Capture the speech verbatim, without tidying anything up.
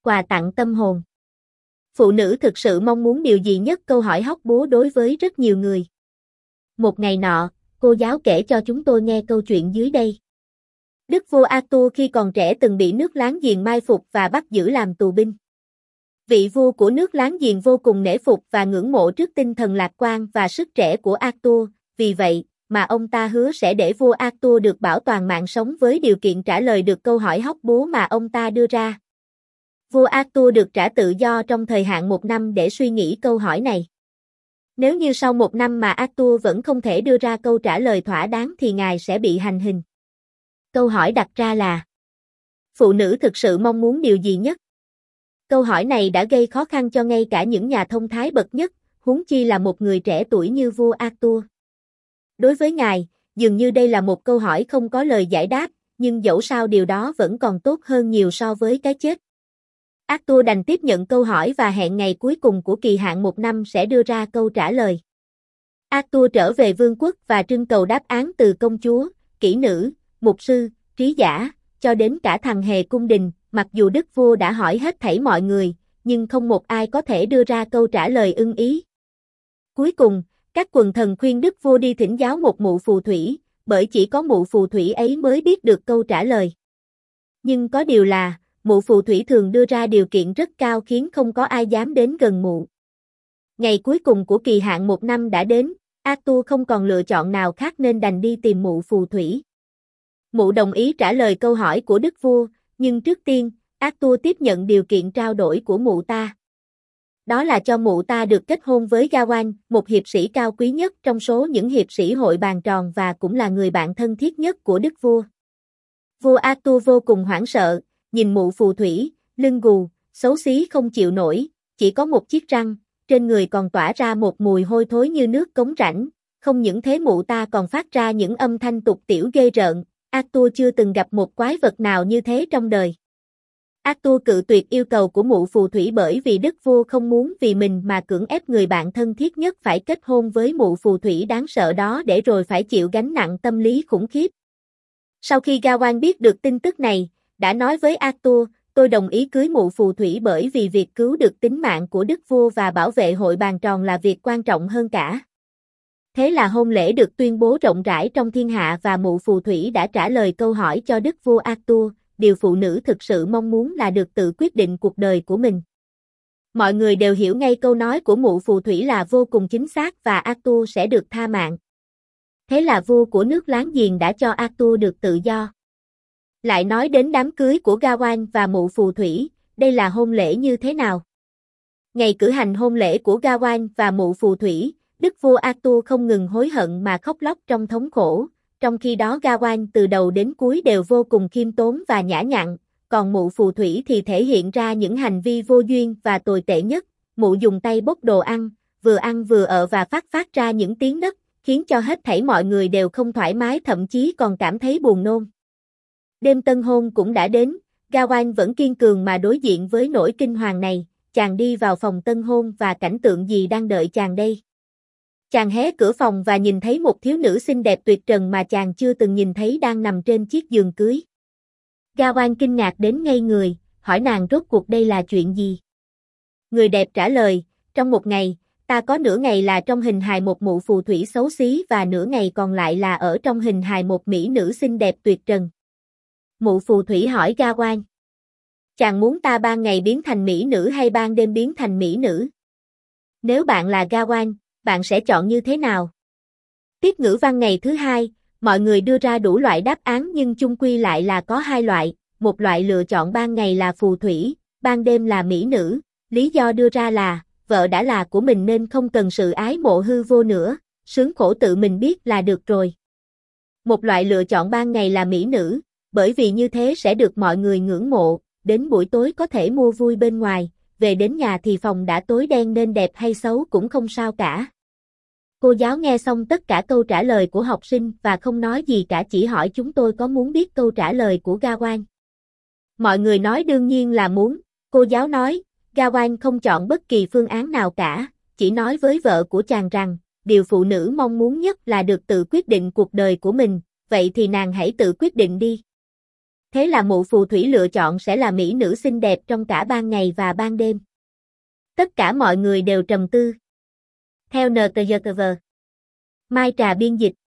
quà tặng tâm hồn. Phụ nữ thực sự mong muốn điều gì nhất? Câu hỏi hóc búa đối với rất nhiều người. Một ngày nọ, cô giáo kể cho chúng tôi nghe câu chuyện dưới đây. Đức vua Arthur khi còn trẻ từng bị nước láng giềng mai phục và bắt giữ làm tù binh. Vị vua của nước láng giềng vô cùng nể phục và ngưỡng mộ trước tinh thần lạc quan và sức trẻ của Arthur, vì vậy mà ông ta hứa sẽ để vua Arthur được bảo toàn mạng sống với điều kiện trả lời được câu hỏi hóc búa mà ông ta đưa ra. Vua Arthur được trả tự do trong thời hạn một năm để suy nghĩ câu hỏi này. Nếu như sau một năm mà Arthur vẫn không thể đưa ra câu trả lời thỏa đáng thì ngài sẽ bị hành hình. Câu hỏi đặt ra là: phụ nữ thực sự mong muốn điều gì nhất? Câu hỏi này đã gây khó khăn cho ngay cả những nhà thông thái bậc nhất, huống chi là một người trẻ tuổi như vua Arthur. Đối với ngài, dường như đây là một câu hỏi không có lời giải đáp, nhưng dẫu sao điều đó vẫn còn tốt hơn nhiều so với cái chết. Arthur đành tiếp nhận câu hỏi và hẹn ngày cuối cùng của kỳ hạn một năm sẽ đưa ra câu trả lời. Arthur trở về vương quốc và trưng cầu đáp án từ công chúa, kỹ nữ, mục sư, trí giả, cho đến cả thằng hề cung đình. Mặc dù đức vua đã hỏi hết thảy mọi người, nhưng không một ai có thể đưa ra câu trả lời ưng ý. Cuối cùng, các quần thần khuyên đức vua đi thỉnh giáo một mụ phù thủy, bởi chỉ có mụ phù thủy ấy mới biết được câu trả lời. Nhưng có điều là, mụ phù thủy thường đưa ra điều kiện rất cao khiến không có ai dám đến gần mụ. Ngày cuối cùng của kỳ hạn một năm đã đến, Arthur không còn lựa chọn nào khác nên đành đi tìm mụ phù thủy. Mụ đồng ý trả lời câu hỏi của đức vua, nhưng trước tiên, Arthur tiếp nhận điều kiện trao đổi của mụ ta. Đó là cho mụ ta được kết hôn với Gawain, một hiệp sĩ cao quý nhất trong số những hiệp sĩ hội bàn tròn và cũng là người bạn thân thiết nhất của đức vua. Vua Arthur vô cùng hoảng sợ, nhìn mụ phù thủy, lưng gù, xấu xí không chịu nổi, chỉ có một chiếc răng, trên người còn tỏa ra một mùi hôi thối như nước cống rãnh, không những thế mụ ta còn phát ra những âm thanh tục tiểu ghê rợn. Arthur chưa từng gặp một quái vật nào như thế trong đời. Arthur cự tuyệt yêu cầu của mụ phù thủy bởi vì đức vua không muốn vì mình mà cưỡng ép người bạn thân thiết nhất phải kết hôn với mụ phù thủy đáng sợ đó để rồi phải chịu gánh nặng tâm lý khủng khiếp. Sau khi Gawain biết được tin tức này, đã nói với Arthur, tôi đồng ý cưới mụ phù thủy bởi vì việc cứu được tính mạng của đức vua và bảo vệ hội bàn tròn là việc quan trọng hơn cả. Thế là hôn lễ được tuyên bố rộng rãi trong thiên hạ và mụ phù thủy đã trả lời câu hỏi cho đức vua Arthur, điều phụ nữ thực sự mong muốn là được tự quyết định cuộc đời của mình. Mọi người đều hiểu ngay câu nói của mụ phù thủy là vô cùng chính xác và Arthur sẽ được tha mạng. Thế là vua của nước láng giềng đã cho Arthur được tự do. Lại nói đến đám cưới của Gawain và mụ phù thủy, đây là hôn lễ như thế nào? Ngày cử hành hôn lễ của Gawain và mụ phù thủy, đức vua Arthur không ngừng hối hận mà khóc lóc trong thống khổ, trong khi đó Gawain từ đầu đến cuối đều vô cùng khiêm tốn và nhã nhặn, còn mụ phù thủy thì thể hiện ra những hành vi vô duyên và tồi tệ nhất. Mụ dùng tay bốc đồ ăn, vừa ăn vừa ợ và phát phát ra những tiếng nấc, khiến cho hết thảy mọi người đều không thoải mái, thậm chí còn cảm thấy buồn nôn. Đêm tân hôn cũng đã đến, Gawain vẫn kiên cường mà đối diện với nỗi kinh hoàng này, chàng đi vào phòng tân hôn và cảnh tượng gì đang đợi chàng đây? Chàng hé cửa phòng và nhìn thấy một thiếu nữ xinh đẹp tuyệt trần mà chàng chưa từng nhìn thấy đang nằm trên chiếc giường cưới. Gawain kinh ngạc đến ngây người, hỏi nàng rốt cuộc đây là chuyện gì? Người đẹp trả lời, trong một ngày, ta có nửa ngày là trong hình hài một mụ phù thủy xấu xí và nửa ngày còn lại là ở trong hình hài một mỹ nữ xinh đẹp tuyệt trần. Mụ phù thủy hỏi Gawain, chàng muốn ta ban ngày biến thành mỹ nữ hay ban đêm biến thành mỹ nữ? Nếu bạn là Gawain, bạn sẽ chọn như thế nào? Tiết ngữ văn ngày thứ hai, mọi người đưa ra đủ loại đáp án nhưng chung quy lại là có hai loại, một loại lựa chọn ban ngày là phù thủy, ban đêm là mỹ nữ, lý do đưa ra là, vợ đã là của mình nên không cần sự ái mộ hư vô nữa, sướng khổ tự mình biết là được rồi. Một loại lựa chọn ban ngày là mỹ nữ, bởi vì như thế sẽ được mọi người ngưỡng mộ, đến buổi tối có thể mua vui bên ngoài, về đến nhà thì phòng đã tối đen nên đẹp hay xấu cũng không sao cả. Cô giáo nghe xong tất cả câu trả lời của học sinh và không nói gì cả, chỉ hỏi chúng tôi có muốn biết câu trả lời của Gawain. Mọi người nói đương nhiên là muốn, cô giáo nói, Gawain không chọn bất kỳ phương án nào cả, chỉ nói với vợ của chàng rằng, điều phụ nữ mong muốn nhất là được tự quyết định cuộc đời của mình, vậy thì nàng hãy tự quyết định đi. Thế là mụ phù thủy lựa chọn sẽ là mỹ nữ xinh đẹp trong cả ban ngày và ban đêm. Tất cả mọi người đều trầm tư. Theo en tê giê tê vê. Mai Trà biên dịch.